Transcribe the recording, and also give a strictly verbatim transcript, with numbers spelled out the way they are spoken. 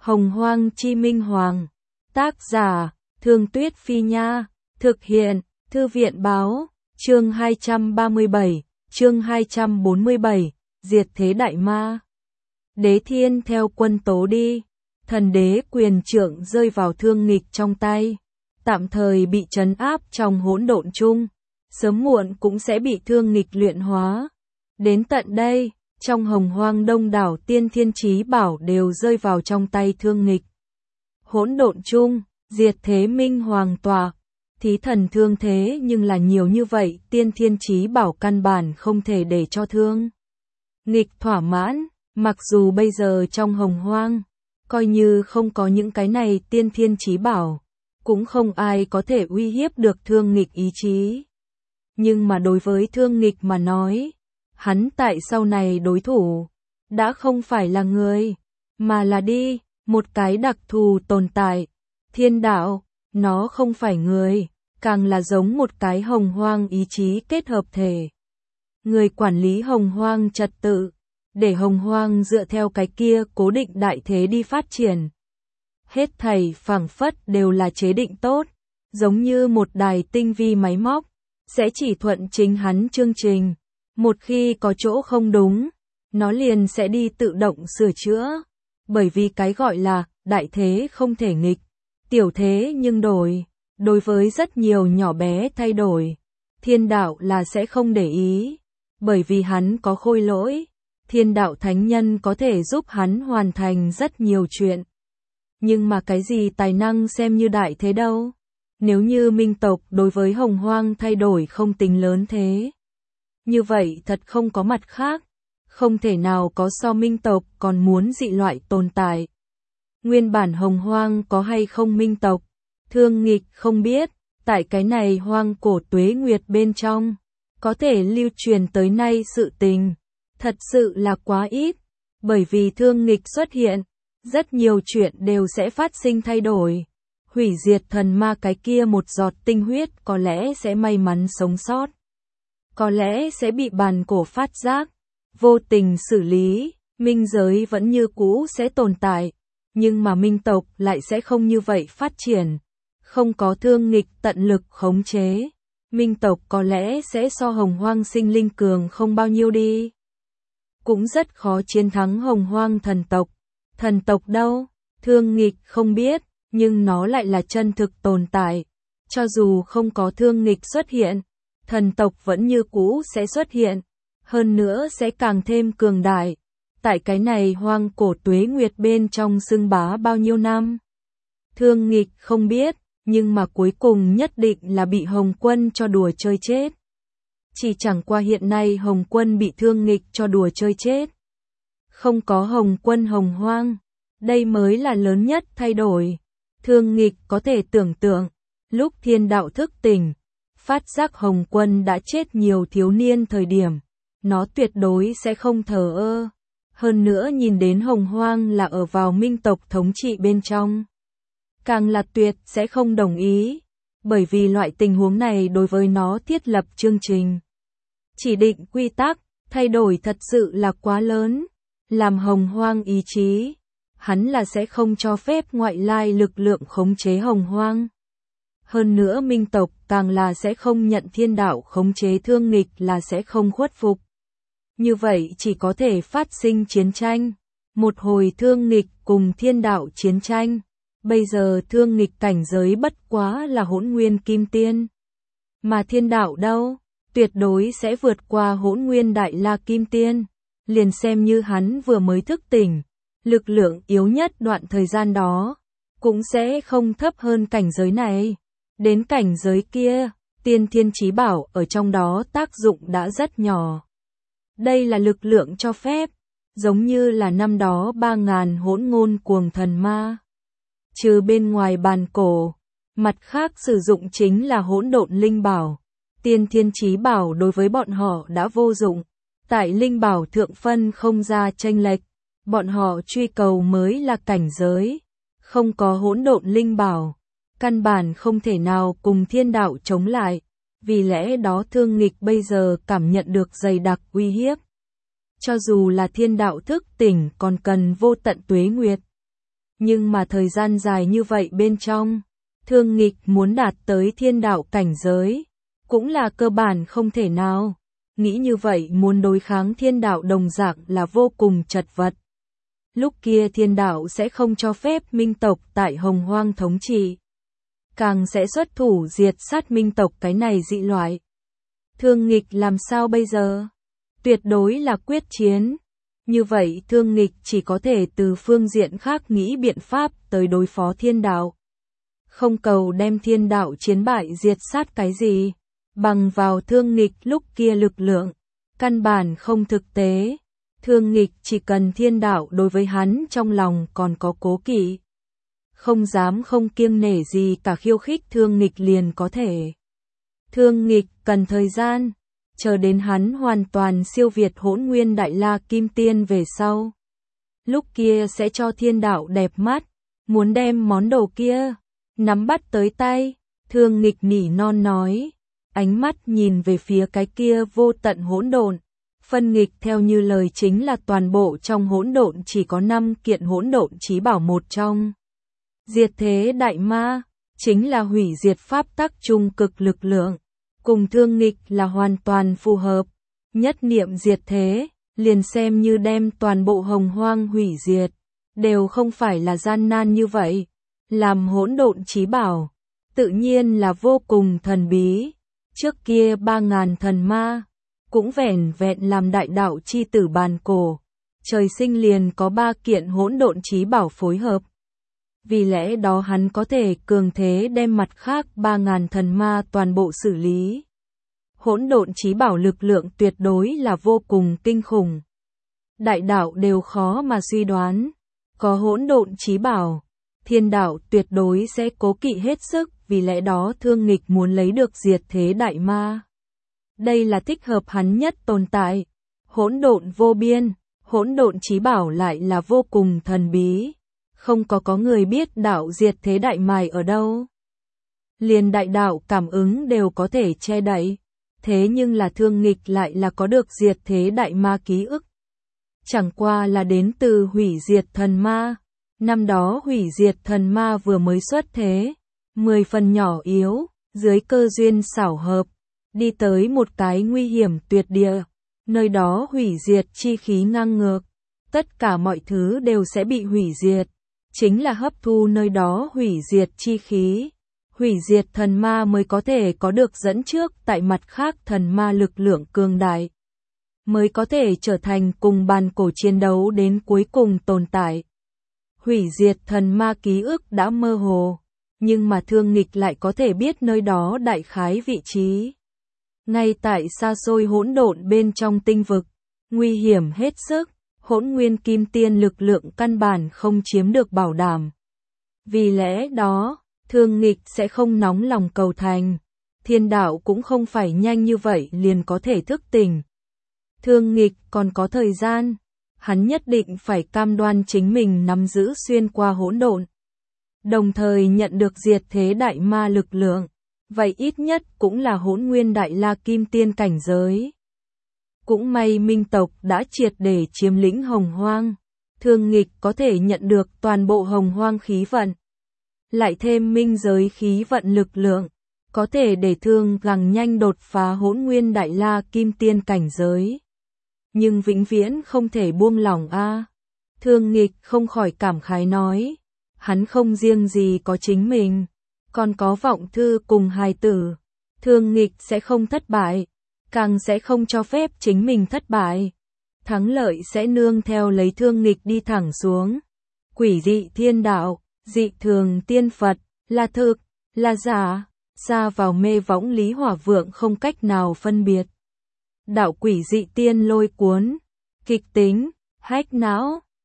Hồng Hoang Chi Minh Hoàng. Tác giả, Thương Tuyết Phi Nha. Thực hiện, Thư viện Báo. Chương hai trăm ba mươi bảy, chương hai trăm bốn mươi bảy, Diệt Thế Đại Ma. Đế Thiên theo quân tố đi. Thần đế quyền trượng rơi vào Thương Nghịch trong tay. Tạm thời bị trấn áp trong hỗn độn chung. Sớm muộn cũng sẽ bị Thương Nghịch luyện hóa. Đến tận đây, trong Hồng Hoang đông đảo tiên thiên chí bảo đều rơi vào trong tay Thương Nghịch. Hỗn độn chung, diệt thế minh hoàng tòa. Thí thần thương thế nhưng là nhiều như vậy, tiên thiên chí bảo căn bản không thể để cho Thương Nghịch thỏa mãn. Mặc dù bây giờ trong Hồng Hoang, coi như không có những cái này tiên thiên chí bảo, cũng không ai có thể uy hiếp được Thương Nghịch ý chí. Nhưng mà đối với Thương Nghịch mà nói, hắn tại sau này đối thủ, đã không phải là người, mà là đi, một cái đặc thù tồn tại. Thiên đạo, nó không phải người, càng là giống một cái hồng hoang ý chí kết hợp thể. Người quản lý hồng hoang trật tự, để hồng hoang dựa theo cái kia cố định đại thế đi phát triển. Hết thảy phảng phất đều là chế định tốt, giống như một đài tinh vi máy móc, sẽ chỉ thuận chính hắn chương trình. Một khi có chỗ không đúng, nó liền sẽ đi tự động sửa chữa. Bởi vì cái gọi là đại thế không thể nghịch, tiểu thế nhưng đổi. Đối với rất nhiều nhỏ bé thay đổi, thiên đạo là sẽ không để ý. Bởi vì hắn có khôi lỗi, thiên đạo thánh nhân có thể giúp hắn hoàn thành rất nhiều chuyện. Nhưng mà cái gì tài năng xem như đại thế đâu? Nếu như minh tộc đối với hồng hoang thay đổi không tính lớn thế, như vậy thật không có mặt khác, không thể nào có so minh tộc còn muốn dị loại tồn tại. Nguyên bản hồng hoang có hay không minh tộc, Thương Nghịch không biết, tại cái này hoang cổ tuế nguyệt bên trong, có thể lưu truyền tới nay sự tình, thật sự là quá ít. Bởi vì Thương Nghịch xuất hiện, rất nhiều chuyện đều sẽ phát sinh thay đổi. Hủy diệt thần ma cái kia một giọt tinh huyết có lẽ sẽ may mắn sống sót, có lẽ sẽ bị bàn cổ phát giác, vô tình xử lý, minh giới vẫn như cũ sẽ tồn tại, nhưng mà minh tộc lại sẽ không như vậy phát triển. Không có Thương Nghịch tận lực khống chế, minh tộc có lẽ sẽ so hồng hoang sinh linh cường không bao nhiêu đi. Cũng rất khó chiến thắng hồng hoang thần tộc. Thần tộc đâu? Thương Nghịch không biết, nhưng nó lại là chân thực tồn tại. Cho dù không có Thương Nghịch xuất hiện, thần tộc vẫn như cũ sẽ xuất hiện, hơn nữa sẽ càng thêm cường đại. Tại cái này hoang cổ tuế nguyệt bên trong xưng bá bao nhiêu năm. Thương Nghịch không biết, nhưng mà cuối cùng nhất định là bị Hồng Quân cho đùa chơi chết. Chỉ chẳng qua hiện nay Hồng Quân bị Thương Nghịch cho đùa chơi chết. Không có Hồng Quân hồng hoang, đây mới là lớn nhất thay đổi. Thương Nghịch có thể tưởng tượng, lúc thiên đạo thức tỉnh, phát giác Hồng Quân đã chết nhiều thiếu niên thời điểm, nó tuyệt đối sẽ không thờ ơ. Hơn nữa nhìn đến hồng hoang là ở vào minh tộc thống trị bên trong, càng là tuyệt sẽ không đồng ý. Bởi vì loại tình huống này đối với nó thiết lập chương trình, chỉ định quy tắc, thay đổi thật sự là quá lớn. Làm hồng hoang ý chí, hắn là sẽ không cho phép ngoại lai lực lượng khống chế hồng hoang. Hơn nữa minh tộc càng là sẽ không nhận thiên đạo khống chế Thương Nghịch là sẽ không khuất phục. Như vậy chỉ có thể phát sinh chiến tranh. Một hồi Thương Nghịch cùng thiên đạo chiến tranh. Bây giờ Thương Nghịch cảnh giới bất quá là hỗn nguyên kim tiên. Mà thiên đạo đâu? Tuyệt đối sẽ vượt qua hỗn nguyên đại la kim tiên. Liền xem như hắn vừa mới thức tỉnh, lực lượng yếu nhất đoạn thời gian đó, cũng sẽ không thấp hơn cảnh giới này. Đến cảnh giới kia, tiên thiên chí bảo ở trong đó tác dụng đã rất nhỏ. Đây là lực lượng cho phép, giống như là năm đó ba ngàn hỗn ngôn cuồng thần ma. Trừ bên ngoài bàn cổ, mặt khác sử dụng chính là hỗn độn linh bảo. Tiên thiên chí bảo đối với bọn họ đã vô dụng. Tại linh bảo thượng phân không ra chênh lệch, bọn họ truy cầu mới là cảnh giới. Không có hỗn độn linh bảo, căn bản không thể nào cùng thiên đạo chống lại. Vì lẽ đó Thương Nghịch bây giờ cảm nhận được dày đặc uy hiếp. Cho dù là thiên đạo thức tỉnh còn cần vô tận tuế nguyệt. Nhưng mà thời gian dài như vậy bên trong, Thương Nghịch muốn đạt tới thiên đạo cảnh giới, cũng là cơ bản không thể nào. Nghĩ như vậy muốn đối kháng thiên đạo đồng dạng là vô cùng chật vật. Lúc kia thiên đạo sẽ không cho phép minh tộc tại Hồng Hoang thống trị. Càng sẽ xuất thủ diệt sát minh tộc cái này dị loại. Thương Nghịch làm sao bây giờ? Tuyệt đối là quyết chiến. Như vậy Thương Nghịch chỉ có thể từ phương diện khác nghĩ biện pháp tới đối phó thiên đạo. Không cầu đem thiên đạo chiến bại diệt sát cái gì. Bằng vào Thương Nghịch lúc kia lực lượng. Căn bản không thực tế. Thương Nghịch chỉ cần thiên đạo đối với hắn trong lòng còn có cố kỵ. Không dám không kiêng nể gì cả khiêu khích Thương Nghịch liền có thể. Thương Nghịch cần thời gian, chờ đến hắn hoàn toàn siêu việt Hỗn Nguyên Đại La Kim Tiên về sau. Lúc kia sẽ cho thiên đạo đẹp mắt, muốn đem món đồ kia, nắm bắt tới tay, Thương Nghịch nỉ non nói, ánh mắt nhìn về phía cái kia vô tận hỗn độn. Phân nghịch theo như lời chính là toàn bộ trong hỗn độn chỉ có năm kiện hỗn độn chí bảo một trong. Diệt thế đại ma, chính là hủy diệt pháp tắc trung cực lực lượng, cùng Thương Nghịch là hoàn toàn phù hợp. Nhất niệm diệt thế, liền xem như đem toàn bộ Hồng Hoang hủy diệt, đều không phải là gian nan như vậy. Làm hỗn độn chí bảo, tự nhiên là vô cùng thần bí. Trước kia ba ngàn thần ma, cũng vẻn vẹn làm đại đạo chi tử bàn cổ, trời sinh liền có ba kiện hỗn độn chí bảo phối hợp. Vì lẽ đó hắn có thể cường thế đem mặt khác ba ngàn thần ma toàn bộ xử lý. Hỗn độn chí bảo lực lượng tuyệt đối là vô cùng kinh khủng. Đại đạo đều khó mà suy đoán, có hỗn độn chí bảo, thiên đạo tuyệt đối sẽ cố kỵ hết sức, vì lẽ đó Thương Nghịch muốn lấy được diệt thế đại ma. Đây là thích hợp hắn nhất tồn tại. Hỗn độn vô biên, hỗn độn chí bảo lại là vô cùng thần bí. Không có có người biết đạo diệt thế đại mài ở đâu. Liền đại đạo cảm ứng đều có thể che đậy. Thế nhưng là Thương Nghịch lại là có được diệt thế đại ma ký ức. Chẳng qua là đến từ hủy diệt thần ma. Năm đó hủy diệt thần ma vừa mới xuất thế. Mười phần nhỏ yếu, dưới cơ duyên xảo hợp. Đi tới một cái nguy hiểm tuyệt địa. Nơi đó hủy diệt chi khí ngang ngược. Tất cả mọi thứ đều sẽ bị hủy diệt. Chính là hấp thu nơi đó hủy diệt chi khí. Hủy diệt thần ma mới có thể có được dẫn trước tại mặt khác thần ma lực lượng cường đại. Mới có thể trở thành cùng bàn cổ chiến đấu đến cuối cùng tồn tại. Hủy diệt thần ma ký ức đã mơ hồ. Nhưng mà Thương Nghịch lại có thể biết nơi đó đại khái vị trí. Ngay tại xa xôi hỗn độn bên trong tinh vực. Nguy hiểm hết sức. Hỗn Nguyên Kim Tiên lực lượng căn bản không chiếm được bảo đảm. Vì lẽ đó, Thương Nghịch sẽ không nóng lòng cầu thành. Thiên đạo cũng không phải nhanh như vậy liền có thể thức tỉnh. Thương Nghịch còn có thời gian. Hắn nhất định phải cam đoan chính mình nắm giữ xuyên qua hỗn độn. Đồng thời nhận được diệt thế đại ma lực lượng. Vậy ít nhất cũng là Hỗn Nguyên Đại La Kim Tiên cảnh giới. Cũng may minh tộc đã triệt để chiếm lĩnh Hồng Hoang. Thương Nghịch có thể nhận được toàn bộ Hồng Hoang khí vận. Lại thêm minh giới khí vận lực lượng. Có thể để Thương càng nhanh đột phá Hỗn Nguyên Đại La Kim Tiên cảnh giới. Nhưng vĩnh viễn không thể buông lỏng a. À. Thương Nghịch không khỏi cảm khái nói. Hắn không riêng gì có chính mình. Còn có Vọng Thư cùng hài tử. Thương Nghịch sẽ không thất bại. Càng sẽ không cho phép chính mình thất bại. Thắng lợi sẽ nương theo lấy Thương Nghịch đi thẳng xuống. Quỷ dị thiên đạo, dị thường tiên Phật, là thực, là giả, xa vào mê võng Lý Hỏa Vượng không cách nào phân biệt. Đạo quỷ dị tiên lôi cuốn, kịch tính, hách não.